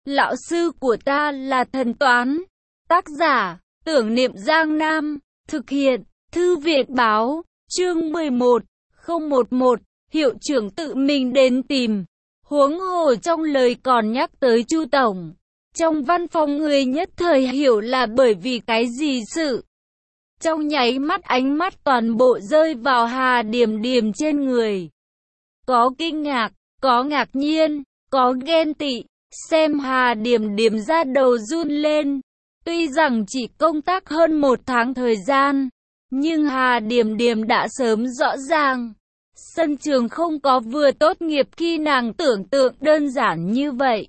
Lão sư của ta là thần toán. Tác giả, Tưởng Niệm Giang Nam. Thực hiện, Thư viện báo. Chương 11, 011. Hiệu trưởng tự mình đến tìm. Huống hồ trong lời còn nhắc tới Chu tổng. Trong văn phòng người nhất thời hiểu là bởi vì cái gì sự. Trong nháy mắt ánh mắt toàn bộ rơi vào Hà Điềm Điềm trên người. Có kinh ngạc, có ngạc nhiên, có ghen tị. Xem Hà Điềm Điềm ra đầu run lên. Tuy rằng chỉ công tác hơn 1 tháng thời gian, nhưng Hà Điềm Điềm đã sớm rõ ràng. Sân trường không có vừa tốt nghiệp khi nàng tưởng tượng đơn giản như vậy.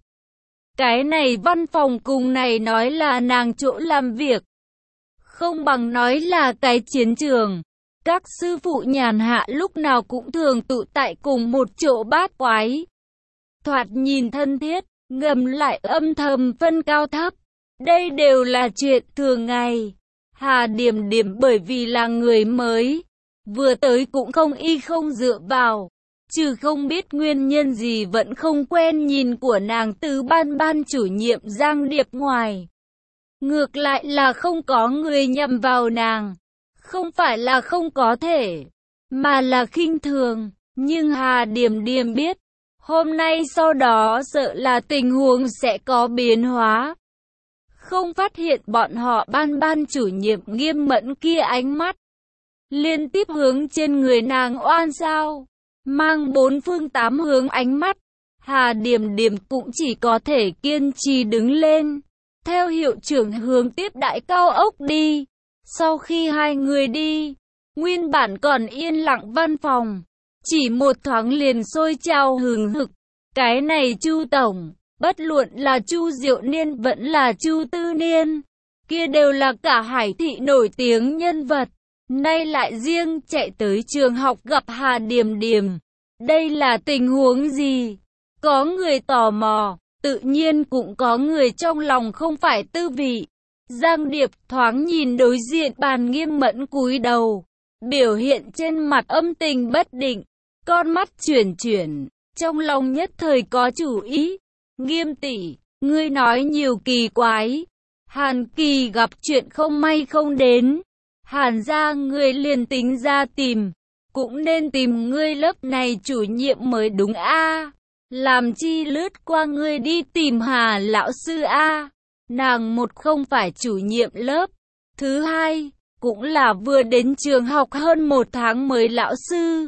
Cái này văn phòng cùng này nói là nàng chỗ làm việc, không bằng nói là cái chiến trường. Các sư phụ nhàn hạ lúc nào cũng thường tụ tại cùng một chỗ bát quái. Thoạt nhìn thân thiết, ngầm lại âm thầm phân cao thấp. Đây đều là chuyện thường ngày. Hà Điềm Điềm bởi vì là người mới, vừa tới cũng không y không dựa vào. Trừ không biết nguyên nhân gì vẫn không quen nhìn của nàng từ ban chủ nhiệm Giang Điệp ngoài. Ngược lại là không có người nhầm vào nàng. Không phải là không có thể, mà là khinh thường. Nhưng Hà Điềm Điềm biết, hôm nay sau đó sợ là tình huống sẽ có biến hóa. Không phát hiện bọn họ ban chủ nhiệm nghiêm mẫn kia ánh mắt liên tiếp hướng trên người nàng oan sao, mang 4 phương 8 hướng ánh mắt. Hà Điềm Điềm cũng chỉ có thể kiên trì đứng lên, theo hiệu trưởng hướng tiếp đại cao ốc đi. Sau khi hai người đi, nguyên bản còn yên lặng văn phòng, chỉ một thoáng liền sôi trào hừng hực. Cái này Chu tổng, bất luận là Chu Diệu Niên vẫn là Chu Tư Niên, kia đều là cả Hải thị nổi tiếng nhân vật. Nay lại riêng chạy tới trường học gặp Hà Điềm Điềm. Đây là tình huống gì? Có người tò mò, tự nhiên cũng có người trong lòng không phải tư vị. Giang Điệp thoáng nhìn đối diện bàn nghiêm mẫn cúi đầu, biểu hiện trên mặt âm tình bất định, con mắt chuyển, trong lòng nhất thời có chủ ý. Nghiêm tỷ, ngươi nói nhiều kỳ quái. Hàn Kỳ gặp chuyện không may không đến. Hàn gia ngươi liền tính ra tìm, cũng nên tìm ngươi lớp này chủ nhiệm mới đúng a. Làm chi lướt qua ngươi đi tìm Hà lão sư a. Nàng một không phải chủ nhiệm lớp, thứ hai cũng là vừa đến trường học hơn 1 tháng mới lão sư,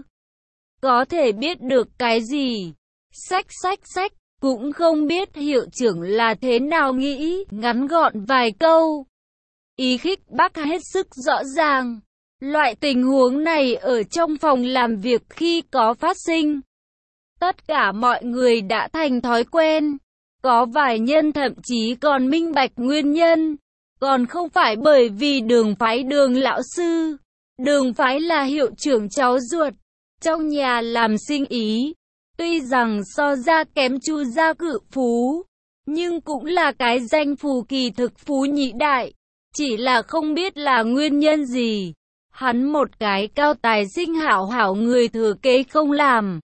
có thể biết được cái gì. Sách cũng không biết hiệu trưởng là thế nào nghĩ. Ngắn gọn vài câu, ý khích bác hết sức rõ ràng. Loại tình huống này ở trong phòng làm việc khi có phát sinh, tất cả mọi người đã thành thói quen. Có vài nhân thậm chí còn minh bạch nguyên nhân, còn không phải bởi vì Đường Phái Đường lão sư. Đường Phái là hiệu trưởng cháu ruột, trong nhà làm sinh ý, tuy rằng so ra kém Chu gia cự phú, nhưng cũng là cái danh phù kỳ thực phú nhị đại. Chỉ là không biết là nguyên nhân gì, hắn một cái cao tài sinh hảo người thừa kế không làm,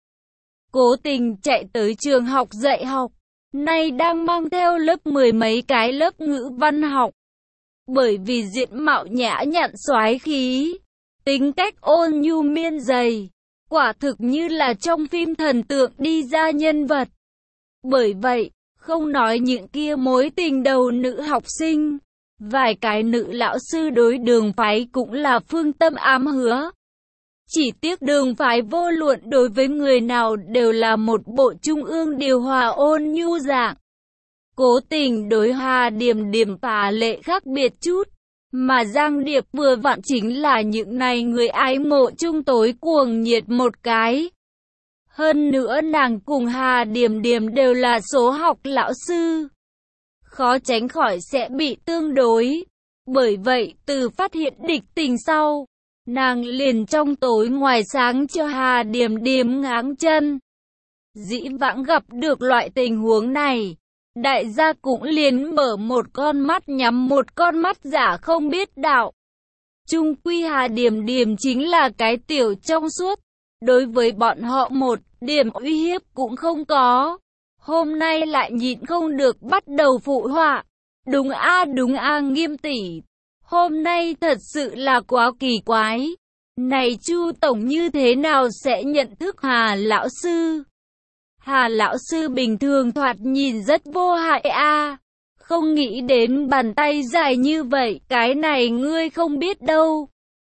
cố tình chạy tới trường học dạy học. Nay đang mang theo lớp 10 mấy cái lớp ngữ văn học. Bởi vì diện mạo nhã nhặn soái khí, tính cách ôn nhu miên dày, quả thực như là trong phim thần tượng đi ra nhân vật. Bởi vậy, không nói những kia mối tình đầu nữ học sinh, vài cái nữ lão sư đối Đường Phái cũng là phương tâm ám hứa. Chỉ tiếc Đường Phái vô luận đối với người nào đều là một bộ trung ương điều hòa ôn nhu dạng. Cố tình đối Hà Điềm Điềm phá lệ khác biệt chút. Mà Giang Điệp vừa vặn chính là những này người ái mộ chung tối cuồng nhiệt một cái. Hơn nữa nàng cùng Hà Điềm Điềm đều là số học lão sư, khó tránh khỏi sẽ bị tương đối. Bởi vậy từ phát hiện địch tình sau, nàng liền trong tối ngoài sáng cho Hà Điềm Điềm ngáng chân. Dĩ vãng gặp được loại tình huống này, đại gia cũng liền mở một con mắt nhắm một con mắt giả không biết đạo. Chung quy Hà Điềm Điềm chính là cái tiểu trong suốt, đối với bọn họ một điểm uy hiếp cũng không có. hôm nay lại nhịn không được bắt đầu phụ họa. Đúng a Nghiêm tỷ. Hôm nay thật sự là quá kỳ quái. Này Chu tổng như thế nào sẽ nhận thức Hà lão sư? Hà lão sư bình thường thoạt nhìn rất vô hại a. Không nghĩ đến bàn tay dài như vậy, cái này ngươi không biết đâu.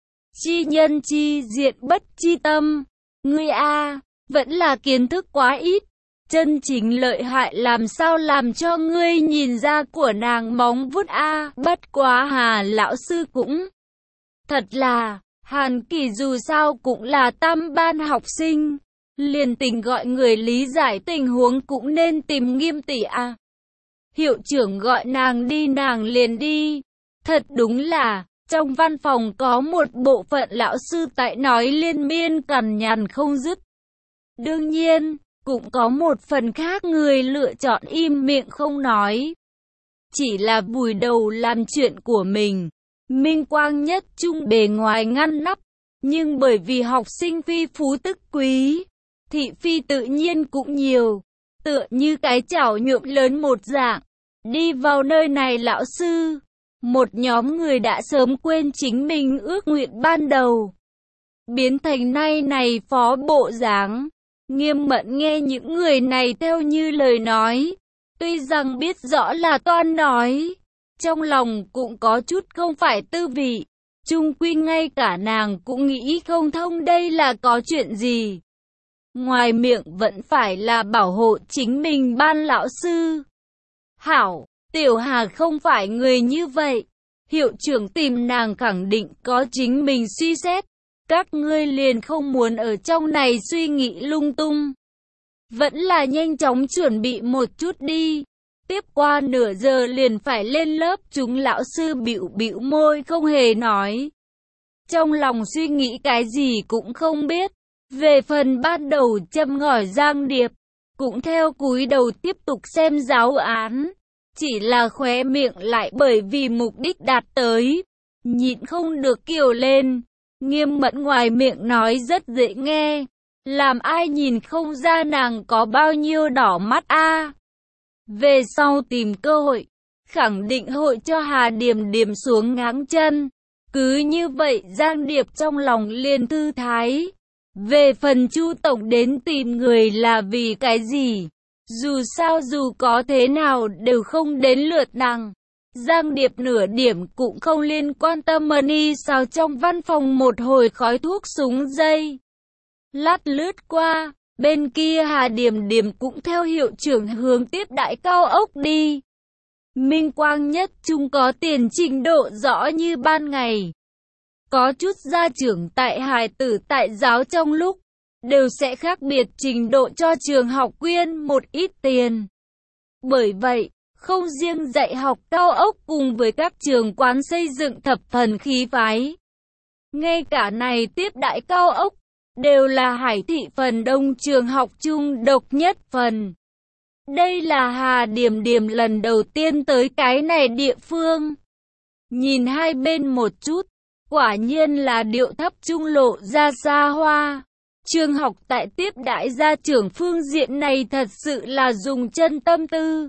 Chi nhân chi diện bất chi tâm. Ngươi a, vẫn là kiến thức quá ít. Chân chính lợi hại làm sao làm cho ngươi nhìn ra của nàng móng vuốt a. Bất quá Hà lão sư cũng thật là, Hàn Kỳ dù sao cũng là tam ban học sinh, liền tình gọi người lý giải tình huống cũng nên tìm Nghiêm tỷ a. Hiệu trưởng gọi nàng đi nàng liền đi. Thật đúng là, trong văn phòng có một bộ phận lão sư tại nói liên miên cằn nhằn không dứt. Đương nhiên, cũng có một phần khác người lựa chọn im miệng không nói. Chỉ là vùi đầu làm chuyện của mình. Minh quang nhất trung bề ngoài ngăn nắp, nhưng bởi vì học sinh phi phú tức quý, thị phi tự nhiên cũng nhiều, tựa như cái chảo nhuộm lớn một dạng. Đi vào nơi này lão sư, một nhóm người đã sớm quên chính mình ước nguyện ban đầu, biến thành nay này phó bộ dáng. Nghiêm Mẫn nghe những người này theo như lời nói, tuy rằng biết rõ là toan nói, trong lòng cũng có chút không phải tư vị. Chung quy ngay cả nàng cũng nghĩ không thông đây là có chuyện gì. Ngoài miệng vẫn phải là bảo hộ chính mình ban lão sư. Hảo, Tiểu Hà không phải người như vậy. Hiệu trưởng tìm nàng khẳng định có chính mình suy xét. Các ngươi liền không muốn ở trong này suy nghĩ lung tung. Vẫn là nhanh chóng chuẩn bị một chút đi. Tiếp qua nửa giờ liền phải lên lớp. Chúng lão sư bĩu bĩu môi không hề nói. Trong lòng suy nghĩ cái gì cũng không biết. Về phần ban đầu châm ngòi Giang Điệp, cũng theo cúi đầu tiếp tục xem giáo án. Chỉ là khóe miệng lại bởi vì mục đích đạt tới, nhịn không được kiều lên. Nghiêm Mẫn ngoài miệng nói rất dễ nghe, làm ai nhìn không ra nàng có bao nhiêu đỏ mắt a. Về sau tìm cơ hội, khẳng định hội cho Hà Điềm Điềm xuống ngáng chân. Cứ như vậy Giang Điệp trong lòng liền thư thái. Về phần Chu tổng đến tìm người là vì cái gì? Dù sao dù có thế nào đều không đến lượt nàng. Giang Điệp nửa điểm cũng không liên quan tâm money sao trong văn phòng một hồi khói thuốc súng dây. Lát lướt qua, bên kia Hà Điềm Điềm cũng theo hiệu trưởng hướng tiếp đại cao ốc đi. Minh quang nhất trung có tiền trình độ rõ như ban ngày. Có chút gia trưởng tại hài tử tại giáo trong lúc đều sẽ khác biệt trình độ cho trường học quyên một ít tiền. Bởi vậy, không riêng dạy học cao ốc cùng với các trường quán xây dựng thập phần khí phái. Ngay cả này tiếp đại cao ốc, đều là Hải thị phần đông trường học chung độc nhất phần. Đây là Hà Điềm Điềm lần đầu tiên tới cái này địa phương. Nhìn hai bên một chút, quả nhiên là điệu thấp trung lộ ra xa hoa. Trường học tại tiếp đại gia trưởng phương diện này thật sự là dùng chân tâm tư.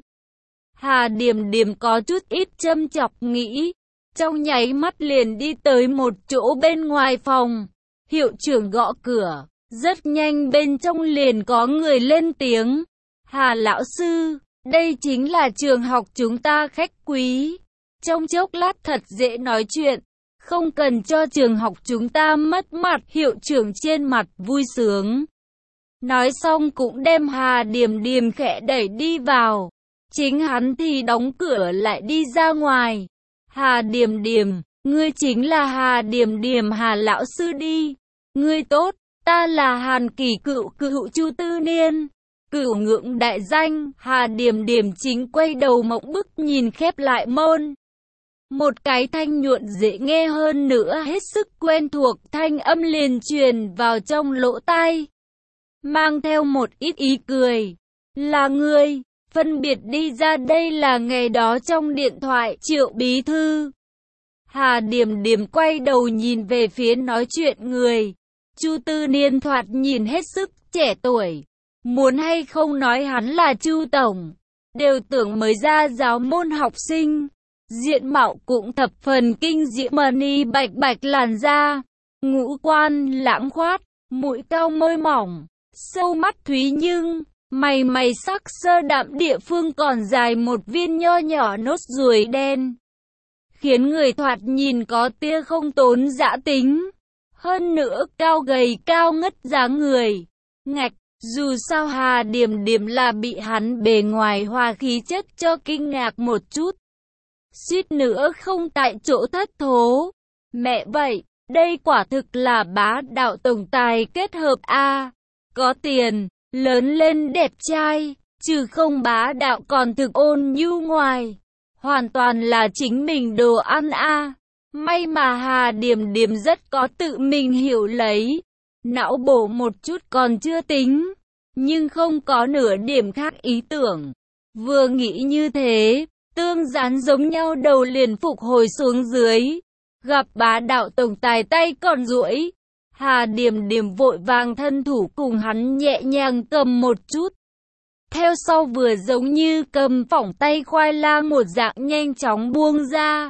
Hà Điềm Điềm có chút ít châm chọc nghĩ. Trong nháy mắt liền đi tới một chỗ bên ngoài phòng. Hiệu trưởng gõ cửa. Rất nhanh bên trong liền có người lên tiếng. Hà lão sư, đây chính là trường học chúng ta khách quý. Trong chốc lát thật dễ nói chuyện. Không cần cho trường học chúng ta mất mặt. Hiệu trưởng trên mặt vui sướng. Nói xong cũng đem Hà Điềm Điềm khẽ đẩy đi vào. Chính hắn thì đóng cửa lại đi ra ngoài. Hà Điềm Điềm, ngươi chính là Hà Điềm Điềm Hà lão sư đi. Ngươi tốt, ta là Hàn Kỳ cựu Chu Tư Niên. Cửu ngưỡng đại danh. Hà Điềm Điềm chính quay đầu mộng bức nhìn khép lại môn. Một cái thanh nhuận dễ nghe hơn nữa hết sức quen thuộc thanh âm liền truyền vào trong lỗ tai. Mang theo một ít ý cười. Là ngươi, phân biệt đi ra đây là ngày đó trong điện thoại Triệu bí thư. Hà Điềm Điềm quay đầu nhìn về phía nói chuyện người. Chu Tư Niên thoạt nhìn hết sức trẻ tuổi. muốn hay không nói hắn là Chu tổng, đều tưởng mới ra giáo môn học sinh. Diện mạo cũng thập phần kinh diễm, mani bạch bạch làn da, ngũ quan lãng khoát, mũi cao môi mỏng, sâu mắt thúy nhưng mày sắc sơ đậm, địa phương còn dài một viên nho nhỏ nốt ruồi đen, khiến người thoạt nhìn có tia không tốn dã tính. Hơn nữa cao gầy cao ngất dáng người. Ngạch, dù sao Hà Điềm Điềm là bị hắn bề ngoài hòa khí chất cho kinh ngạc một chút, suýt nữa không tại chỗ thất thố. Mẹ vậy, đây quả thực là bá đạo tổng tài kết hợp a. Có tiền, lớn lên đẹp trai, trừ không bá đạo còn thực ôn nhu ngoài. Hoàn toàn là chính mình đồ ăn a. May mà Hà Điềm Điềm rất có tự mình hiểu lấy. Não bổ một chút còn chưa tính, nhưng không có nửa điểm khác ý tưởng. Vừa nghĩ như thế, tương gián giống nhau đầu liền phục hồi xuống dưới. Gặp bá đạo tổng tài tay còn duỗi, Hà Điềm Điềm vội vàng thân thủ cùng hắn nhẹ nhàng cầm một chút. Theo sau vừa giống như cầm phỏng tay khoai lang một dạng nhanh chóng buông ra.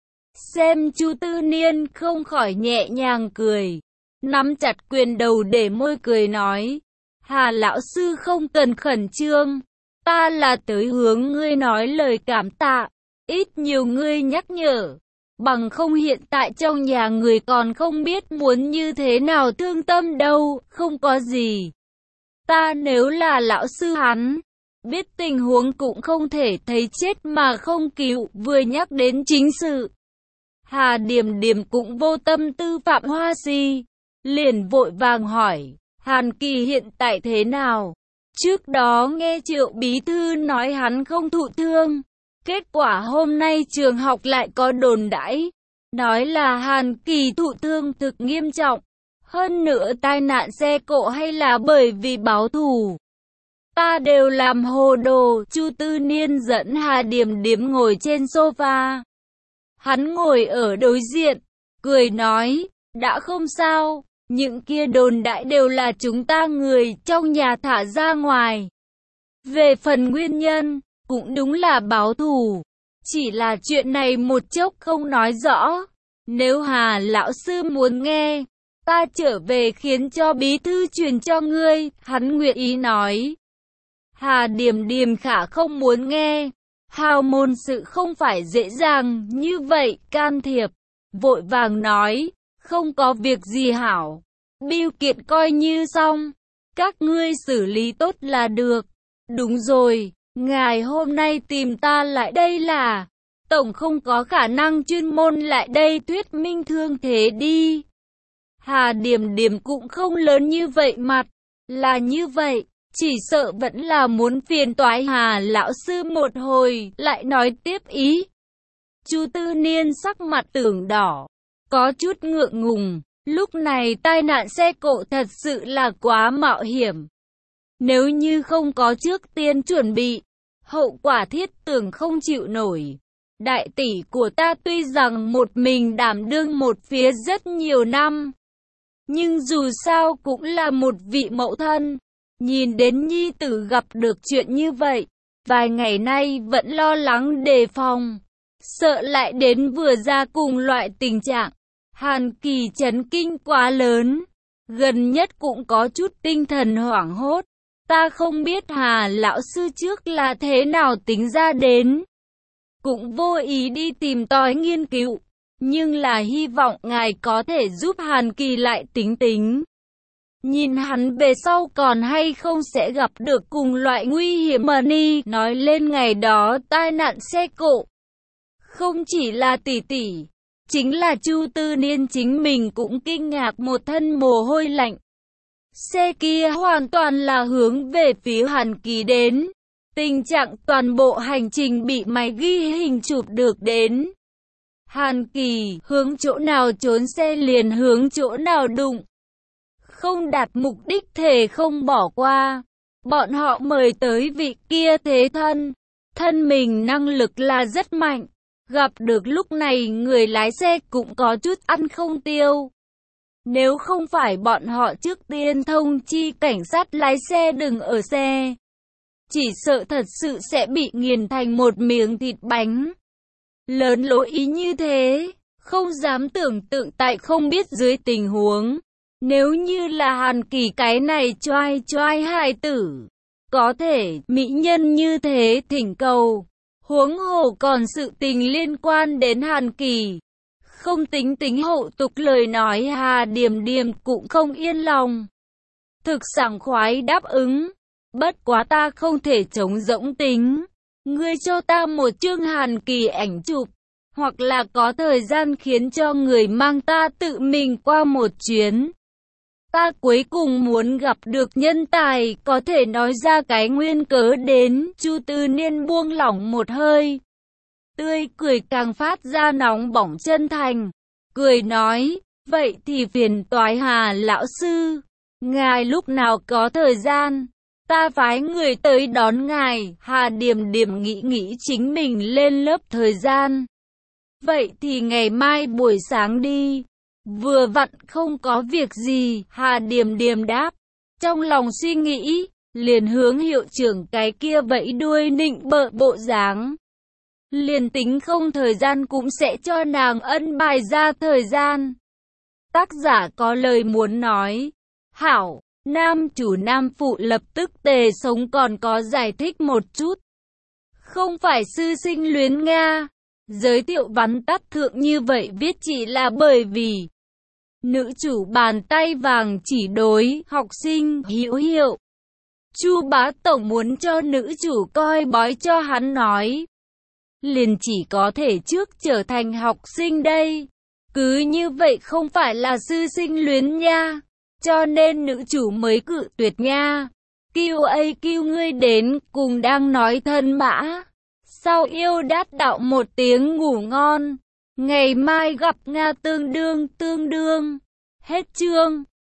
Xem Chu Tư Niên không khỏi nhẹ nhàng cười, nắm chặt quyền đầu để môi cười nói, Hà lão sư không cần khẩn trương, ta là tới hướng ngươi nói lời cảm tạ, ít nhiều ngươi nhắc nhở, bằng không hiện tại trong nhà người còn không biết muốn như thế nào thương tâm đâu. Không có gì, ta nếu là lão sư hắn, biết tình huống cũng không thể thấy chết mà không cứu. Vừa nhắc đến chính sự, Hà Điềm Điềm cũng vô tâm tư Phạm Hoa Si, liền vội vàng hỏi, Hàn Kỳ hiện tại thế nào? Trước đó nghe Triệu bí thư nói hắn không thụ thương, kết quả hôm nay trường học lại có đồn đãi, nói là Hàn Kỳ thụ thương thực nghiêm trọng, hơn nữa tai nạn xe cộ hay là bởi vì báo thù. Ta đều làm hồ đồ. Chu Tư Niên dẫn Hà Điềm Điềm ngồi trên sofa. Hắn ngồi ở đối diện, cười nói, đã không sao, những kia đồn đại đều là chúng ta người trong nhà thả ra ngoài. Về phần nguyên nhân, cũng đúng là báo thù, chỉ là chuyện này một chốc không nói rõ. Nếu Hà lão sư muốn nghe, ta trở về khiến cho bí thư truyền cho ngươi, hắn nguyện ý nói. Hà Điềm Điềm khả không muốn nghe. Hào môn sự không phải dễ dàng như vậy can thiệp, vội vàng nói, không có việc gì hảo, biêu kiện coi như xong, các ngươi xử lý tốt là được. Đúng rồi, ngài hôm nay tìm ta lại đây là, tổng không có khả năng chuyên môn lại đây thuyết minh thương thế đi. Hà Điềm Điềm cũng không lớn như vậy mặt, là như vậy. Chỉ sợ vẫn là muốn phiền toái Hà lão sư một hồi, lại nói tiếp ý. Chu Tư Niên sắc mặt tưởng đỏ, có chút ngượng ngùng, lúc này tai nạn xe cộ thật sự là quá mạo hiểm. Nếu như không có trước tiên chuẩn bị, hậu quả thiết tưởng không chịu nổi. Đại tỷ của ta tuy rằng một mình đảm đương một phía rất nhiều năm, nhưng dù sao cũng là một vị mẫu thân. Nhìn đến nhi tử gặp được chuyện như vậy, vài ngày nay vẫn lo lắng đề phòng, sợ lại đến vừa ra cùng loại tình trạng. Hàn Kỳ chấn kinh quá lớn, gần nhất cũng có chút tinh thần hoảng hốt. Ta không biết Hà lão sư trước là thế nào tính ra đến, cũng vô ý đi tìm tòi nghiên cứu, nhưng là hy vọng ngài có thể giúp Hàn Kỳ lại tính tính. Nhìn hắn về sau còn hay không sẽ gặp được cùng loại nguy hiểm mà ni. Nói lên ngày đó tai nạn xe cộ, không chỉ là tỷ tỷ, chính là Chu Tư Niên chính mình cũng kinh ngạc một thân mồ hôi lạnh. Xe kia hoàn toàn là hướng về phía Hàn Kỳ đến, tình trạng toàn bộ hành trình bị máy ghi hình chụp được đến. Hàn Kỳ hướng chỗ nào trốn xe liền hướng chỗ nào đụng, không đạt mục đích thể không bỏ qua. Bọn họ mời tới vị kia thế thân mình năng lực là rất mạnh, gặp được lúc này người lái xe cũng có chút ăn không tiêu. Nếu không phải bọn họ trước tiên thông chi cảnh sát lái xe đừng ở xe, chỉ sợ thật sự sẽ bị nghiền thành một miếng thịt bánh. Lớn lối ý như thế, không dám tưởng tượng tại không biết dưới tình huống. Nếu như là Hàn Kỳ cái này choai choai hài tử, có thể mỹ nhân như thế thỉnh cầu. Huống hồ còn sự tình liên quan đến Hàn Kỳ. Không tính hậu tục lời nói Hà Điềm Điềm cũng không yên lòng. Thực sảng khoái đáp ứng. Bất quá ta không thể chống rỗng tính. Ngươi cho ta một chương Hàn Kỳ ảnh chụp. Hoặc là có thời gian khiến cho người mang ta tự mình qua một chuyến. Ta cuối cùng muốn gặp được nhân tài có thể nói ra cái nguyên cớ đến. Chu Tư Niên buông lỏng một hơi. Tươi cười càng phát ra nóng bỏng chân thành. Cười nói, vậy thì phiền toái Hà lão sư. Ngài lúc nào có thời gian, ta phái người tới đón ngài. Hà Điềm Điềm nghĩ chính mình lên lớp thời gian. Vậy thì ngày mai buổi sáng đi. Vừa vặn không có việc gì, Hà Điềm Điềm đáp. Trong lòng suy nghĩ, liền hướng hiệu trưởng cái kia vẫy đuôi nịnh bợ bộ dáng. Liền tính không thời gian cũng sẽ cho nàng ân bài ra thời gian. Tác giả có lời muốn nói. Hảo, nam chủ nam phụ lập tức tề sống còn có giải thích một chút. Không phải sư sinh luyến Nga. Giới thiệu vắn tắt thượng như vậy viết chỉ là bởi vì nữ chủ bàn tay vàng chỉ đối học sinh hữu hiệu. Chu bá tổng muốn cho nữ chủ coi bói cho hắn nói. Liền chỉ có thể trước trở thành học sinh đây. Cứ như vậy không phải là sư sinh luyến nha. Cho nên nữ chủ mới cự tuyệt nha. Kêu ngươi đến cùng đang nói thân mã. Sau yêu đát đạo một tiếng ngủ ngon. Ngày mai gặp Nga tương đương. Hết chương.